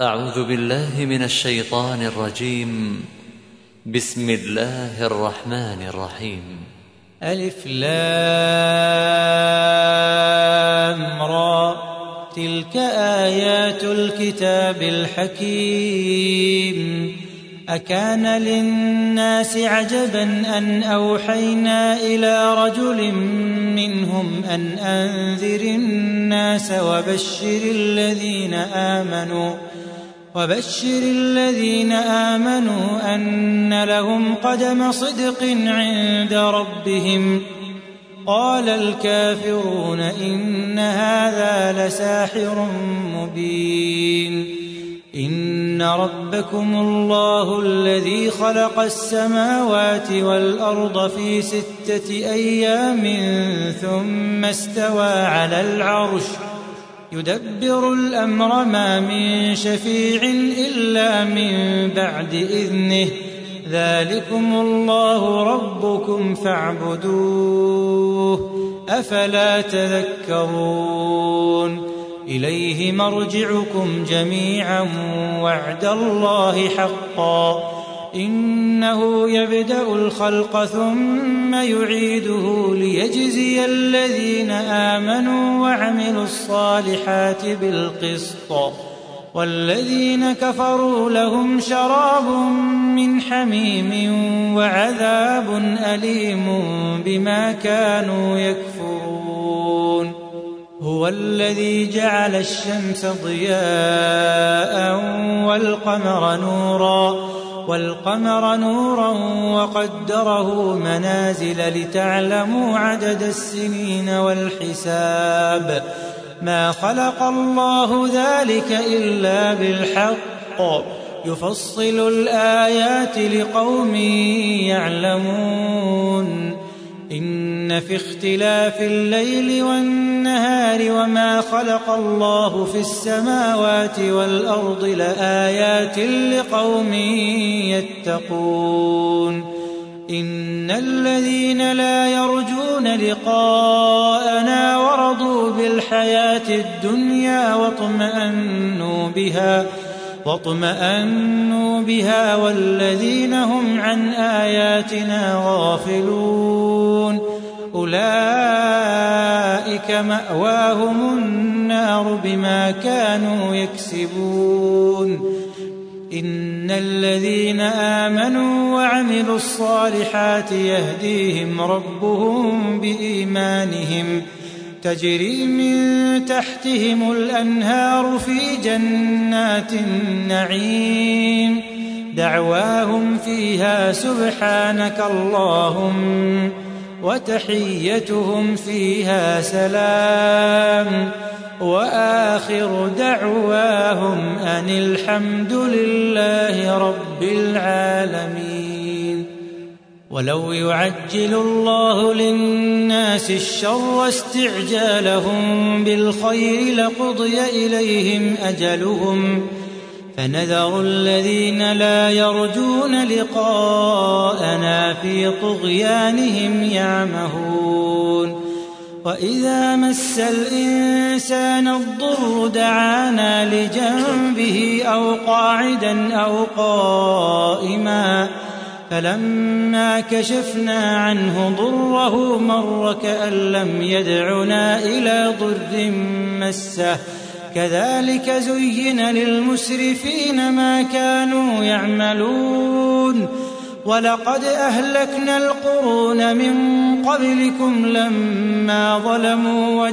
أعوذ بالله من الشيطان الرجيم. بسم الله الرحمن الرحيم. ألف لام را، تلك آيات الكتاب الحكيم. أكان للناس عجبا أن أوحينا إلى رجل منهم أن أنذر الناس وبشر الذين آمنوا أن لهم قدم صدق عند ربهم. قال الكافرون إن هذا لساحر مبين. إن ربكم الله الذي خلق السماوات والأرض في 6 أيام ثم استوى على العرش يدبر الأمر ما من شفيع إلا من بعد إذنه. ذلكم الله ربكم فاعبدوه أفلا تذكرون. إليه مرجعكم جميعا وعد الله حقا. إنه يبدأ الخلق ثم يعيده ليجزي الذين آمنوا وعملوا الصالحات بالقسط. والذين كفروا لهم شراب من حميم وعذاب أليم بما كانوا يكفرون. هو الذي جعل الشمس ضياء والقمر نورا وقدره منازل لتعلموا عدد السنين والحساب. ما خلق الله ذلك إلا بالحق يفصل الآيات لقوم يعلمون. إن في اختلاف الليل والنهار وما خلق الله في السماوات والأرض لآيات لقوم يتقون. إن الذين لا يرجون لقاءنا ورضوا بالحياة الدنيا واطمأنوا بها والذين هم عن آياتنا غافلون أولئك مأواهم النار بما كانوا يكسبون. إن الذين آمنوا وعملوا الصالحات يهديهم ربهم بإيمانهم تجري من تحتهم الأنهار في جنات النعيم. دعواهم فيها سبحانك اللهم وتحيتهم فيها سلام وآخر دعواهم أن الحمد لله رب العالمين. ولو يعجل الله للناس الشر استعجالهم بالخير لقضي إليهم أجلهم فنذر الذين لا يرجون لقاءنا في طغيانهم يعمهون. وإذا مس الإنسان الضر دعانا لجنبه أو قاعدا أو قائما فلما كشفنا عنه ضره مر كأن لم يدعنا إلى ضر مسه. كذلك زين للمسرفين ما كانوا يعملون. ولقد أهلكنا القرون من قبلكم لما ظلموا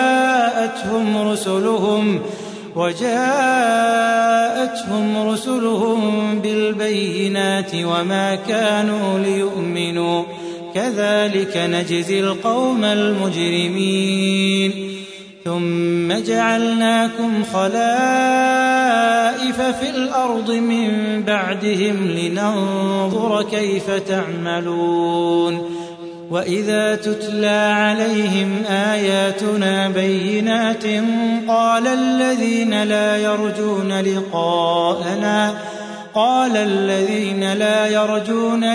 وجاءتهم رسلهم بالبينات وما كانوا ليؤمنوا. كذلك نجزي القوم المجرمين. ثم جعلناكم خلائف في الأرض من بعدهم لننظر كيف تعملون. وإذا تتلى عليهم آياتنا بينات قال الذين لا يرجون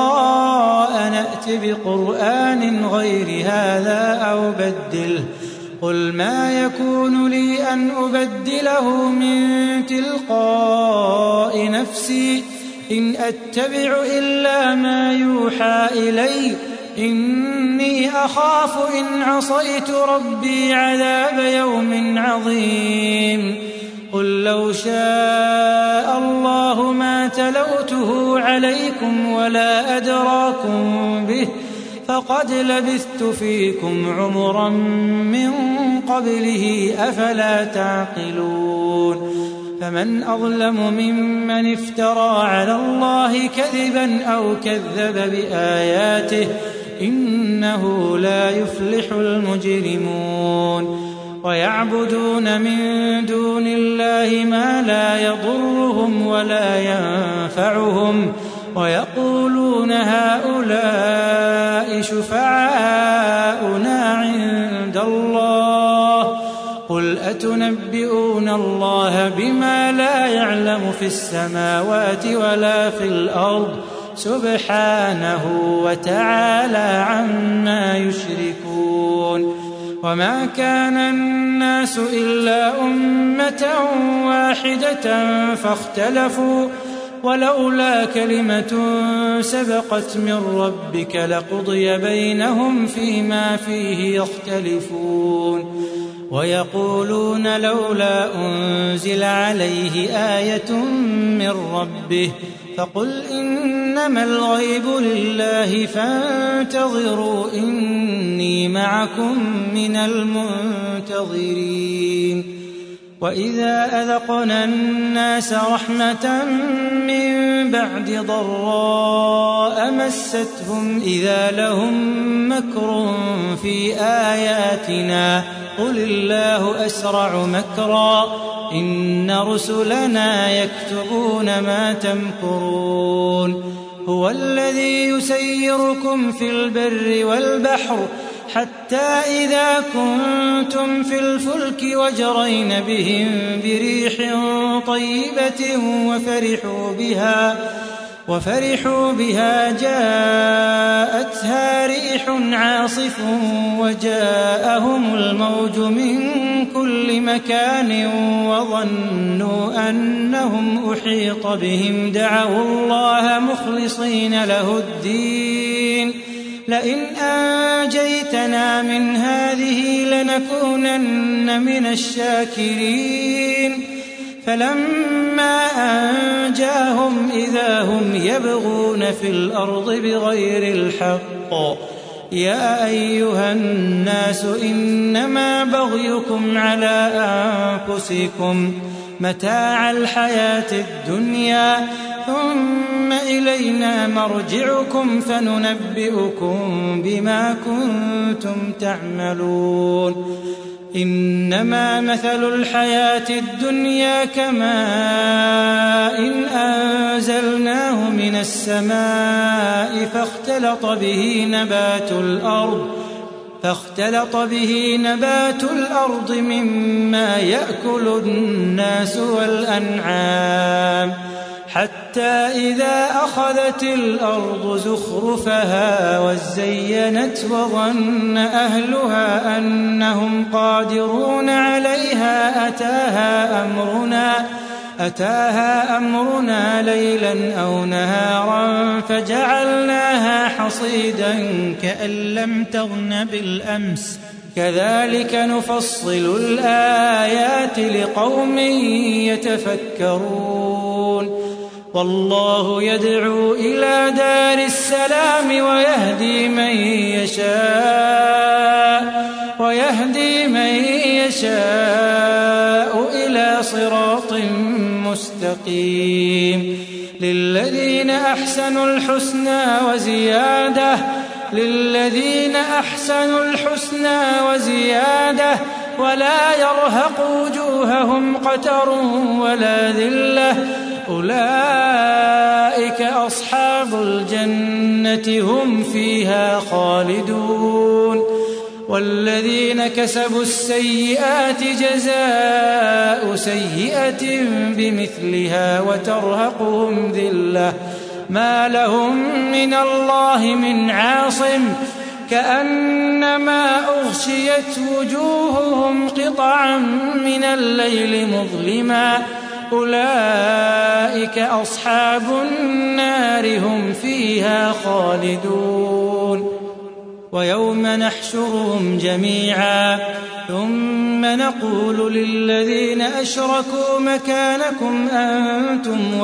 لقاءنا ائت بقرآن غير هذا أو بدله قل ما يكون لي أن أبدله من تلقاء نفسي إن أتبع إلا ما يوحى إلي إني أخاف إن عصيت ربي عذاب يوم عظيم قل لو شاء الله ما تلوته عليكم ولا أدراكم به فقد لبثت فيكم عمرا من قبله أفلا تعقلون فمن أظلم ممن افترى على الله كذبا أو كذب بآياته إنه لا يفلح المجرمون ويعبدون من دون الله ما لا يضرهم ولا ينفعهم ويقولون هؤلاء شفعاؤنا عند الله قل أتنبئون الله بما لا يعلم في السماوات ولا في الأرض سبحانه وتعالى عما يشركون وما كان الناس إلا أمة واحدة فاختلفوا ولولا كلمة سبقت من ربك لقضي بينهم فيما فيه يختلفون ويقولون لولا أنزل عليه آية من ربه فقل إنما الغيب لله فانتظروا إني معكم من المنتظرين وإذا أذقنا الناس رحمة من بعد ضراء مستهم إذا لهم مكر في آياتنا قل الله أسرع مكرا إن رسلنا يكتبون ما تمكرون هو الذي يسيركم في البر والبحر حتى إذا كنتم في الفلك وجرين بهم بريح طيبة وفرحوا بها جاءتها ريح عاصف وجاءهم الموج من كل مكان وظنوا أنهم أحيط بهم دعوا الله مخلصين له الدين لئن أنجيتنا من هذه لنكونن من الشاكرين فلما أنجاهم إذا هم يبغون في الأرض بغير الحق يا أيها الناس إنما بغيكم على أنفسكم متاع الحياة الدنيا ثم إلينا مرجعكم فننبئكم بما كنتم تعملون إنما مثل الحياة الدنيا كماء أنزلناه من السماء فاختلط به نبات الأرض مما يأكل الناس والأنعام حتى إذا أخذت الأرض زخرفها وزينت وظن أهلها أنهم قادرون عليها أتاها أمرنا ليلا أو نهارا فجعلناها حصيدا كأن لم تغن بالأمس كذلك نفصل الآيات لقوم يتفكرون والله يدعو إلى دار السلام ويهدي من يشاء إلى صراط مستقيم للذين أحسنوا الحسنى وزيادة ولا يرهق وجوههم قتر ولا ذلة أولئك أصحاب الجنة هم فيها خالدون والذين كسبوا السيئات جزاء سيئة بمثلها وترهقهم ذلة ما لهم من الله من عاصم كأنما أغشيت وجوههم قطعا من الليل مظلما أولئك أصحاب النار هم فيها خالدون ويوم نحشرهم جميعا ثم نقول للذين أشركوا مكانكم أنتم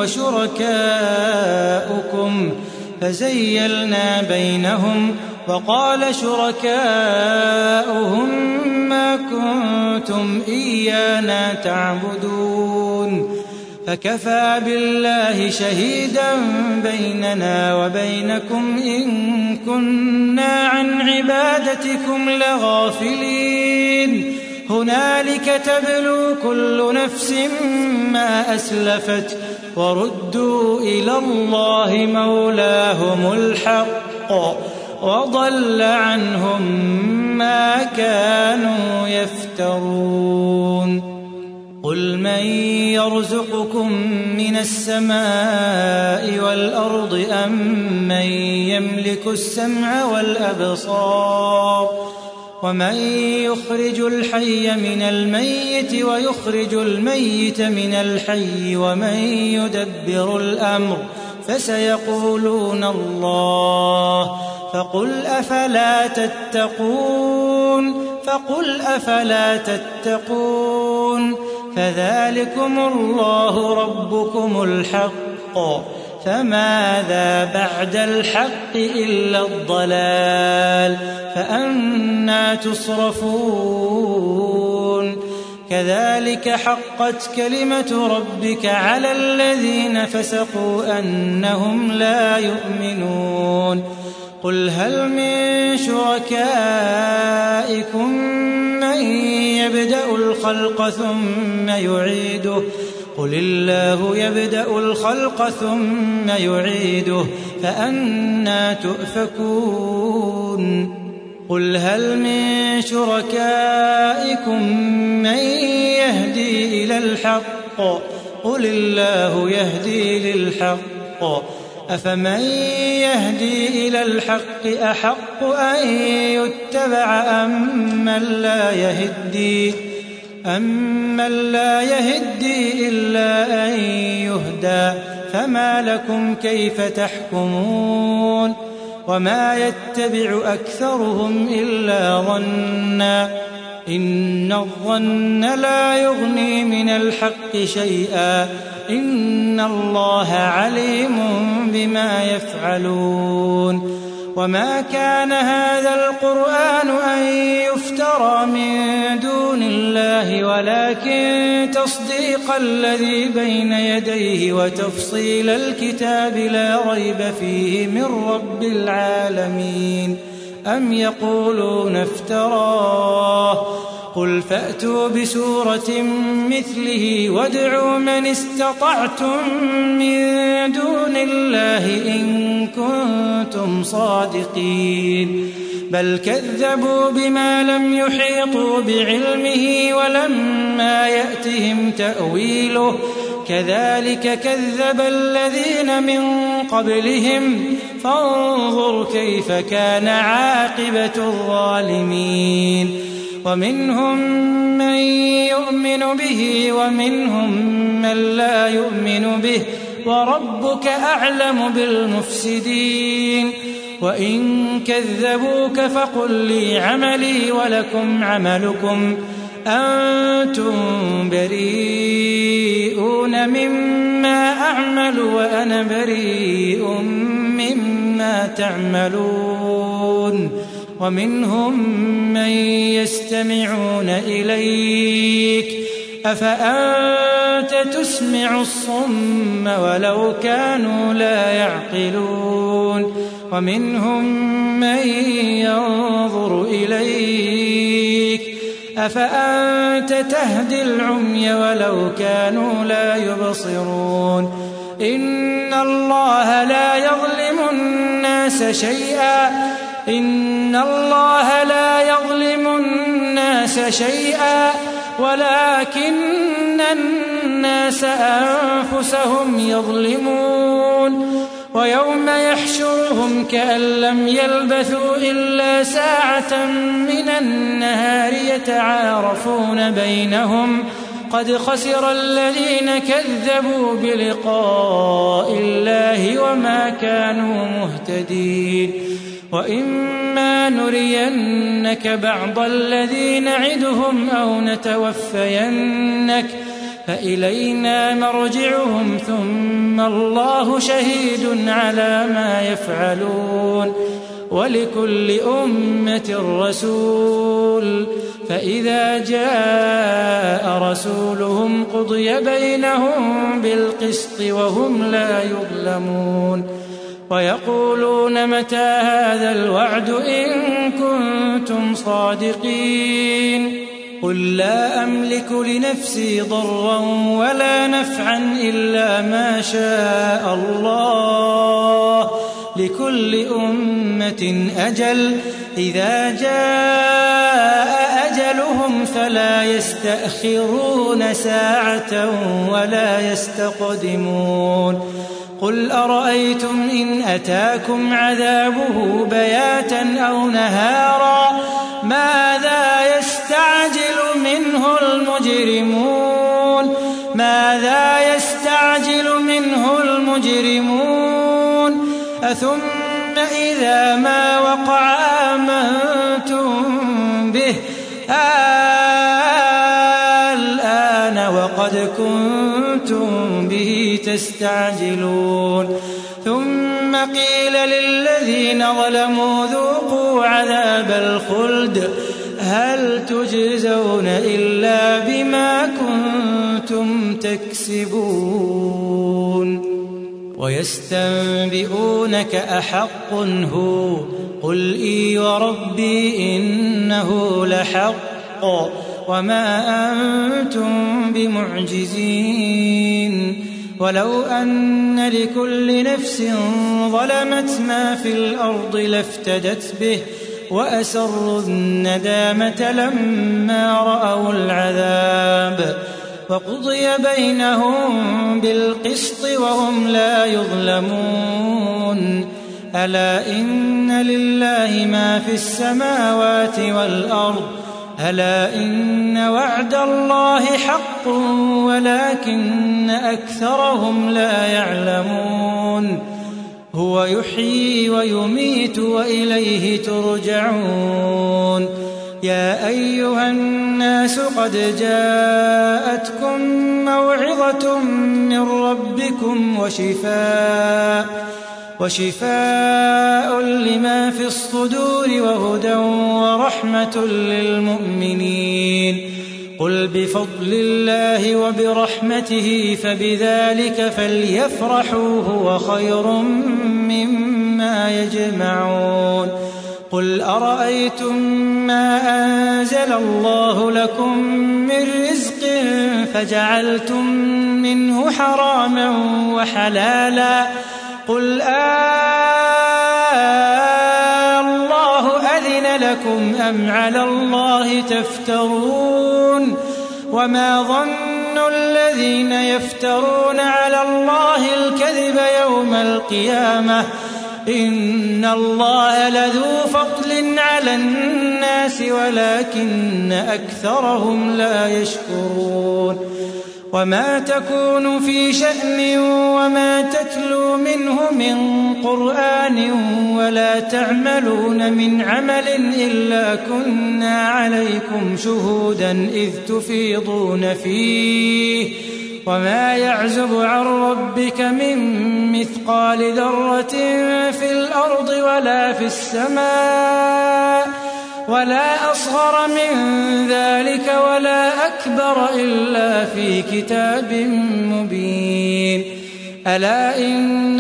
وشركاؤكم فزيلنا بينهم وقال شركاؤهم ما كنتم إيانا تعبدون فكفى بالله شهيدا بيننا وبينكم إن كنا عن عبادتكم لغافلين هنالك تبلو كل نفس ما أسلفت وردوا إلى الله مولاهم الحق وضل عنهم ما كانوا يفترون قل من يرزقكم من السماء والأرض أم من يملك السمع والأبصار ومن يخرج الحي من الميت ويخرج الميت من الحي ومن يدبر الأمر فسيقولون الله فقل أفلا تتقون فذلكم الله ربكم الحق فماذا بعد الحق إلا الضلال فأنى تصرفون كذلك حقت كلمة ربك على الذين فسقوا أنهم لا يؤمنون قل هل من شركائكم من يبدأ الخلق ثم يعيده قل الله يبدأ الخلق ثم يعيده فأنى تؤفكون قل هل من شركائكم من يهدي إلى الحق قل الله يهدي للحق أفمن يهدي إلى الحق أحق أن يتبع أمن لا يهدي إلا أن يهدى فما لكم كيف تحكمون وما يتبع أكثرهم إلا ظنا إن الظن لا يغني من الحق شيئا إن الله عليم بما يفعلون وما كان هذا القرآن أن يفترى من دون الله ولكن تصديق الذي بين يديه وتفصيل الكتاب لا ريب فيه من رب العالمين أم يقولون افتراه قل فأتوا بسورة مثله وادعوا من استطعتم من دون الله إن كنتم صادقين بل كذبوا بما لم يحيطوا بعلمه ولما يأتهم تأويله كذلك كذب الذين من قبلهم فانظر كيف كان عاقبة الظالمين ومنهم من يؤمن به ومنهم من لا يؤمن به وربك أعلم بالمفسدين وإن كذبوك فقل لي عملي ولكم عملكم أنتم بريئون مما أعمل وأنا بريء مما تعملون ومنهم من يستمعون إليك أفأنت تسمع الصم ولو كانوا لا يعقلون ومنهم من ينظر إليك أفأنت تهدي العمي ولو كانوا لا يبصرون إن الله لا يظلم الناس شيئا ولكن الناس أنفسهم يظلمون ويوم يحشرهم كأن لم يلبثوا إلا ساعة من النهار يتعارفون بينهم قد خسر الذين كذبوا بلقاء الله وما كانوا مهتدين وإما نرينك بعض الذي نعدهم أو نتوفينك فإلينا مرجعهم ثم الله شهيد على ما يفعلون ولكل أمة رسول فإذا جاء رسولهم قضي بينهم بالقسط وهم لا يظلمون ويقولون متى هذا الوعد إن كنتم صادقين قل لا أملك لنفسي ضرا ولا نفعا إلا ما شاء الله لكل أمة أجل إذا جاء أجلهم فلا يستأخرون ساعة ولا يستقدمون قل أرأيتم إن أتاكم عذابه بياتا أو نهارا ماذا يستعجل منه المجرمون أثم إذا ما وقع آمنتم به الآن وقد كنتم به تستعجلون ثم قيل للذين ظلموا ذوقوا عذاب الخلد هل تجزون إلا بما كنتم تكسبون ويستنبئونك أحق هو قل إي وربي إنه لحق وما أنتم بمعجزين ولو أن لكل نفس ظلمت ما في الأرض لافتدت به وأسروا الندامة لما رأوا العذاب وقضي بينهم بالقسط وهم لا يظلمون ألا إن لله ما في السماوات والأرض ألا إن وعد الله حق ولكن أكثرهم لا يعلمون هو يحيي ويميت وإليه ترجعون يا أيها الناس قد جاءتكم موعظة من ربكم وشفاء لما في الصدور وهدى ورحمة للمؤمنين قل بفضل الله وبرحمته فبذلك فليفرحوا هو خير مما يجمعون قل أرأيتم ما أنزل الله لكم من رزق فجعلتم منه حراما وحلالا قل الله أذن لكم أم على الله تفترون وما ظن الذين يفترون على الله الكذب يوم القيامة إن الله لذو فضل على الناس ولكن أكثرهم لا يشكرون وما تكون في شأن وما تتلو منه من قرآن ولا تعملون من عمل إلا كنا عليكم شهودا إذ تفيضون فيه وما يعزب عن ربك من مثقال ذرة في الأرض ولا في السماء ولا أصغر من ذلك ولا أكبر إلا في كتاب مبين ألا إن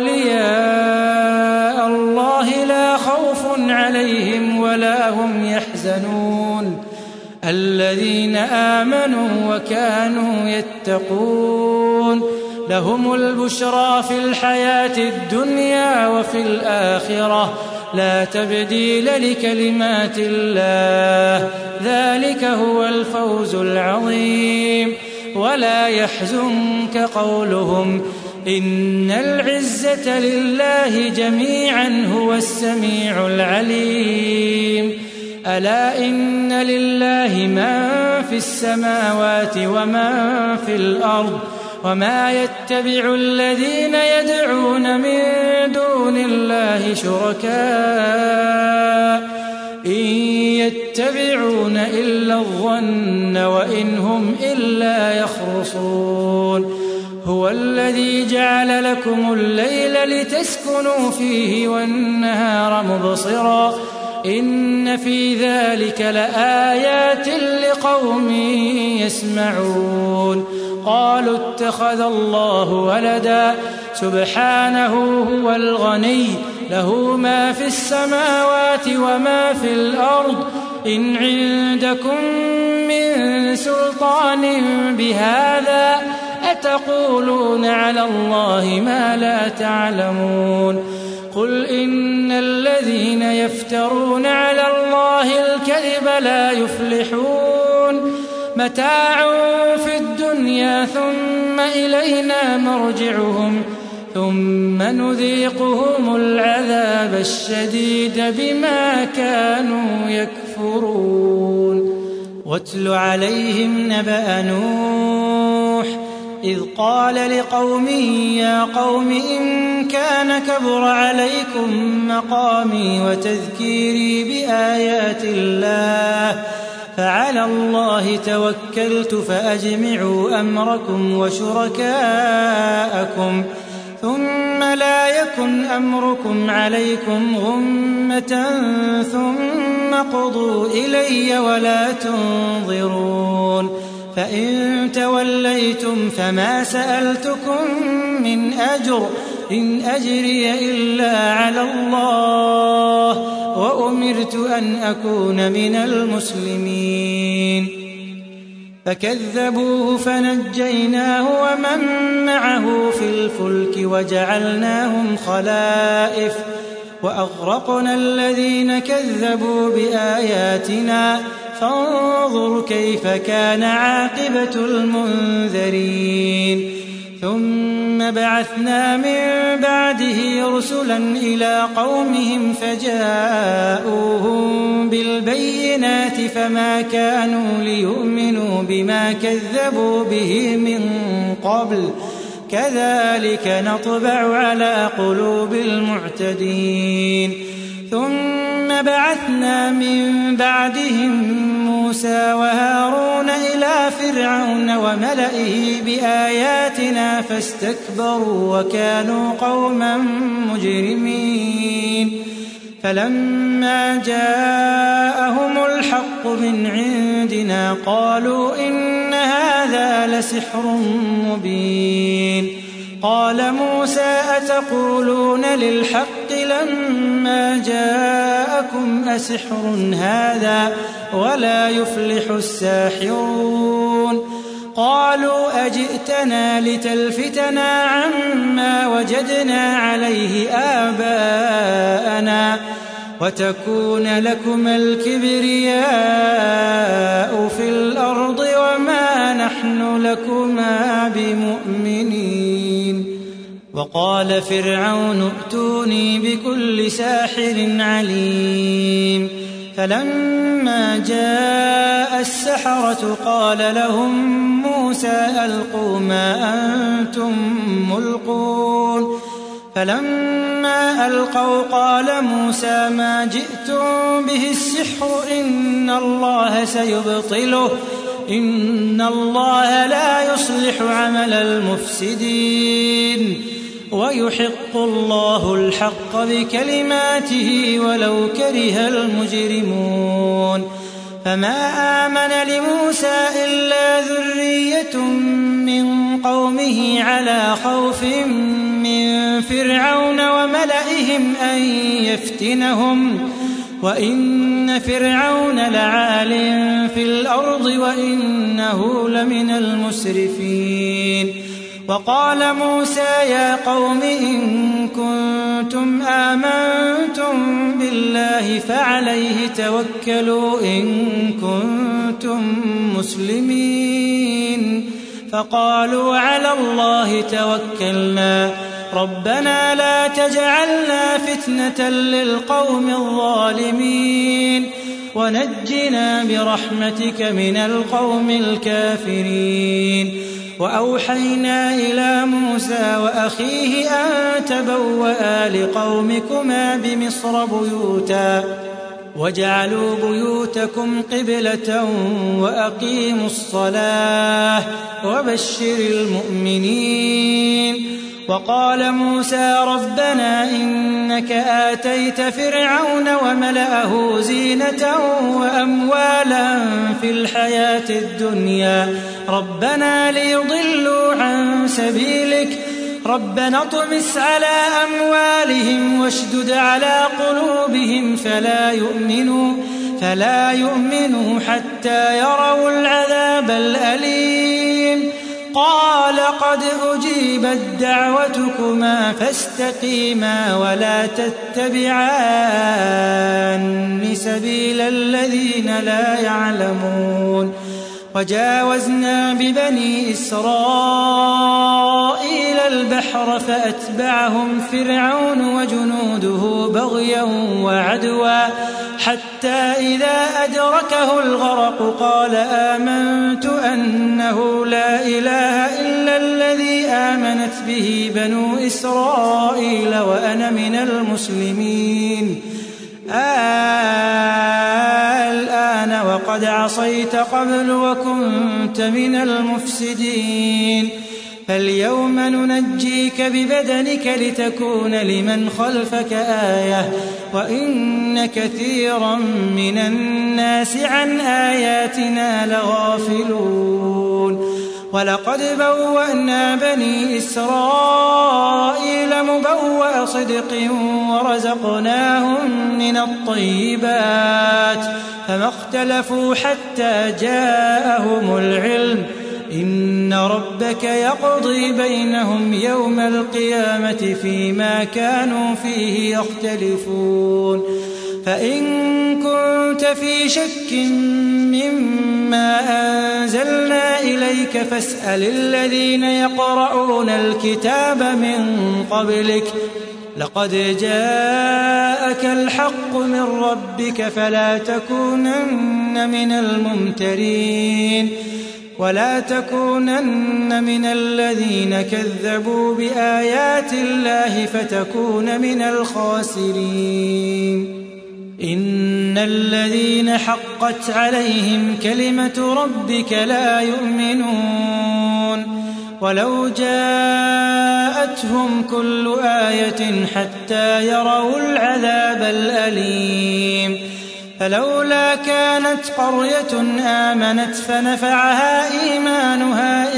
أولياء الله لا خوف عليهم ولا هم يحزنون الذين آمنوا وكانوا يتقون لهم البشرى في الحياة الدنيا وفي الآخرة لا تبديل لكلمات الله ذلك هو الفوز العظيم ولا يحزنك قولهم إن العزة لله جميعا هو السميع العليم ألا إن لله من في السماوات ومن في الأرض وما يتبع الذين يدعون من دون الله شركاء إن يتبعون إلا الظن وإن هم إلا يخرصون هو الذي جعل لكم الليل لتسكنوا فيه والنهار مبصرا إن في ذلك لآيات لقوم يسمعون قالوا اتخذ الله ولدا سبحانه هو الغني له ما في السماوات وما في الأرض إن عندكم من سلطان بهذا أتقولون على الله ما لا تعلمون قل إن الذين يفترون على الله الكذب لا يفلحون متاع في الدنيا ثم إلينا مرجعهم ثم نذيقهم العذاب الشديد بما كانوا يكفرون واتل عليهم نبأ نوح إذ قال لقومه يا قوم إن كان كبر عليكم مقامي وتذكيري بآيات الله فعلى الله توكلت فأجمعوا أمركم وشركاءكم ثم لا يكن أمركم عليكم غمة ثم قضوا إلي ولا تنظرون فإن توليتم فما سألتكم من أجر إن أجري إلا على الله وأمرت أن أكون من المسلمين فكذبوه فنجيناه ومن معه في الفلك وجعلناهم خلائف وأغرقنا الذين كذبوا بآياتنا فانظر كيف كان عاقبة المنذرين ثم بعثنا من بعده رسلا إلى قومهم فجاءوهم بالبينات فما كانوا ليؤمنوا بما كذبوا به من قبل كذلك نطبع على قلوب المعتدين ثم بعثنا من بعدهم موسى وهارون إلى فرعون وملئه بآياتنا فاستكبروا وكانوا قوما مجرمين فلما جاءهم الحق من عندنا قالوا إن هذا لسحر مبين قال موسى أتقولون للحق لما جاءكم أسحر هذا ولا يفلح الساحرون قالوا أجئتنا لتلفتنا عما وجدنا عليه آباءنا وتكون لكما الكبرياء في الأرض وما نحن لكما بمؤمنين وقال فرعون ائتوني بكل ساحر عليم فلما جاء السحرة قال لهم موسى ألقوا ما أنتم ملقون فلما ألقوا قال موسى ما جئتم به السحر إن الله سيبطله إن الله لا يصلح عمل المفسدين ويحق الله الحق بكلماته ولو كره المجرمون فما آمن لموسى إلا ذرية من قومه على خوف من فرعون وملئهم أن يفتنهم وإن فرعون لعال في الأرض وإنه لمن المسرفين وقال موسى يا قوم إن كنتم آمنتم بالله فعليه توكلوا إن كنتم مسلمين فقالوا على الله توكلنا ربنا لا تجعلنا فتنة للقوم الظالمين ونجنا برحمتك من القوم الكافرين. وأوحينا إلى موسى وأخيه أن تبوأ لقومكما بمصر بيوتا واجعلوا بيوتكم قبلة وأقيموا الصلاة وبشر المؤمنين. وقال موسى ربنا إنك آتيت فرعون وملأه زينة وأموالا في الحياة الدنيا ربنا ليضلوا عن سبيلك ربنا اطمس على أموالهم واشدد على قلوبهم فلا يؤمنوا حتى يروا العذاب الأليم. قال قد أجيبت دعوتكما فاستقيما ولا تتبعان سبيل الذين لا يعلمون. وجاوزنا ببني إسرائيل البحر فأتبعهم فرعون وجنوده بغيا وعدوا حتى إذا أدركه الغرق قال آمنت أنه لا إله إلا الذي آمنت به بنو إسرائيل وأنا من المسلمين. الآن وقد عصيت قبل وكنت من المفسدين فاليوم ننجيك ببدنك لتكون لمن خلفك آية وإن كثيرا من الناس عن آياتنا لغافلون. ولقد بوأنا بني إسرائيل مبوأ صدق ورزقناهم من الطيبات فما اختلفوا حتى جاءهم العلم إن ربك يقضي بينهم يوم القيامة فيما كانوا فيه يختلفون. فإن كنت في شك مما أنزلنا إليك فاسأل الذين يقرؤون الكتاب من قبلك لقد جاءك الحق من ربك فلا تكونن من الممترين ولا تكونن من الذين كذبوا بآيات الله فتكون من الخاسرين. إن الذين حقت عليهم كلمة ربك لا يؤمنون ولو جاءتهم كل آية حتى يروا العذاب الأليم. فلولا كانت قرية آمنت فنفعها إيمانها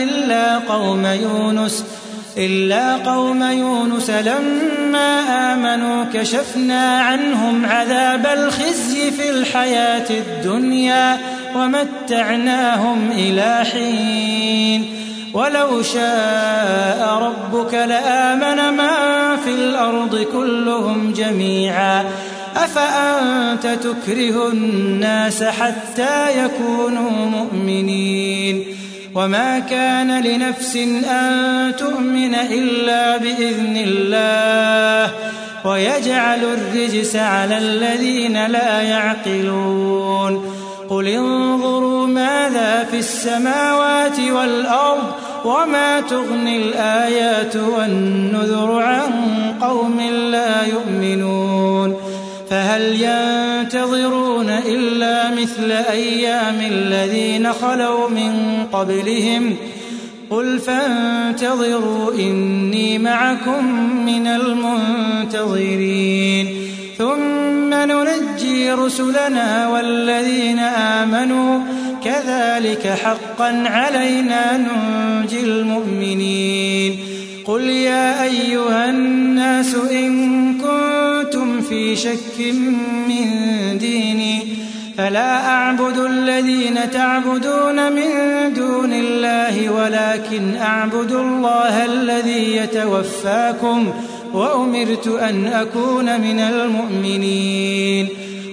إلا قوم يونس لما آمنوا كشفنا عنهم عذاب الخزي في الحياة الدنيا ومتعناهم إلى حين. ولو شاء ربك لآمن من في الأرض كلهم جميعا أفأنت تكره الناس حتى يكونوا مؤمنين. وما كان لنفس أن تؤمن إلا بإذن الله ويجعل الرجس على الذين لا يعقلون. قل انظروا ماذا في السماوات والأرض وما تغني الآيات والنذر عن قوم لا يؤمنون. فهل ينتظرون إلا مثل أيام الذين خلوا من قبلهم قل فانتظروا إني معكم من المنتظرين. ثم ننجي رسلنا والذين آمنوا كذلك حقا علينا ننجي المؤمنين. قل يا أيها الناس إن كنتم في شك من ديني فلا أعبد الذين تعبدون من دون الله ولكن أعبد الله الذي يتوفاكم وأمرت أن أكون من المؤمنين.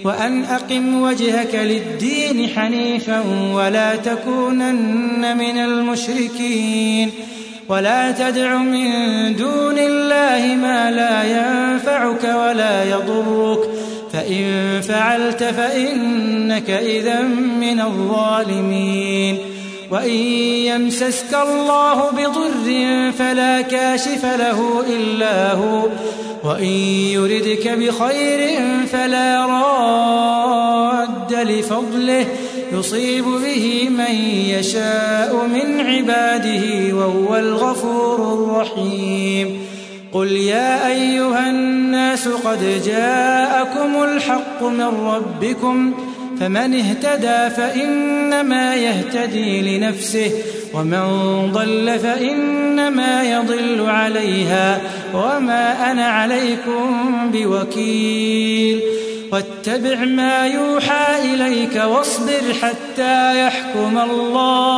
وأن أقم وجهك للدين حنيفا ولا تكونن من المشركين ولا تدع من دون الله ما لا ينفعك ولا يضرك فإن فعلت فإنك إذا من الظالمين وإن يمسسك الله بضر فلا كاشف له إلا هو وإن يردك بخير فلا راد لفضله يصيب به من يشاء من عباده وهو الغفور الرحيم قل يا أيها الناس قد جاءكم الحق من ربكم فمن اهتدى فإنما يهتدي لنفسه ومن ضل فإنما يضل عليها وما أنا عليكم بوكيل واتبع ما يوحى إليك واصبر حتى يحكم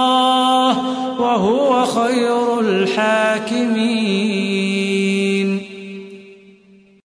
الله وهو خير الحاكمين.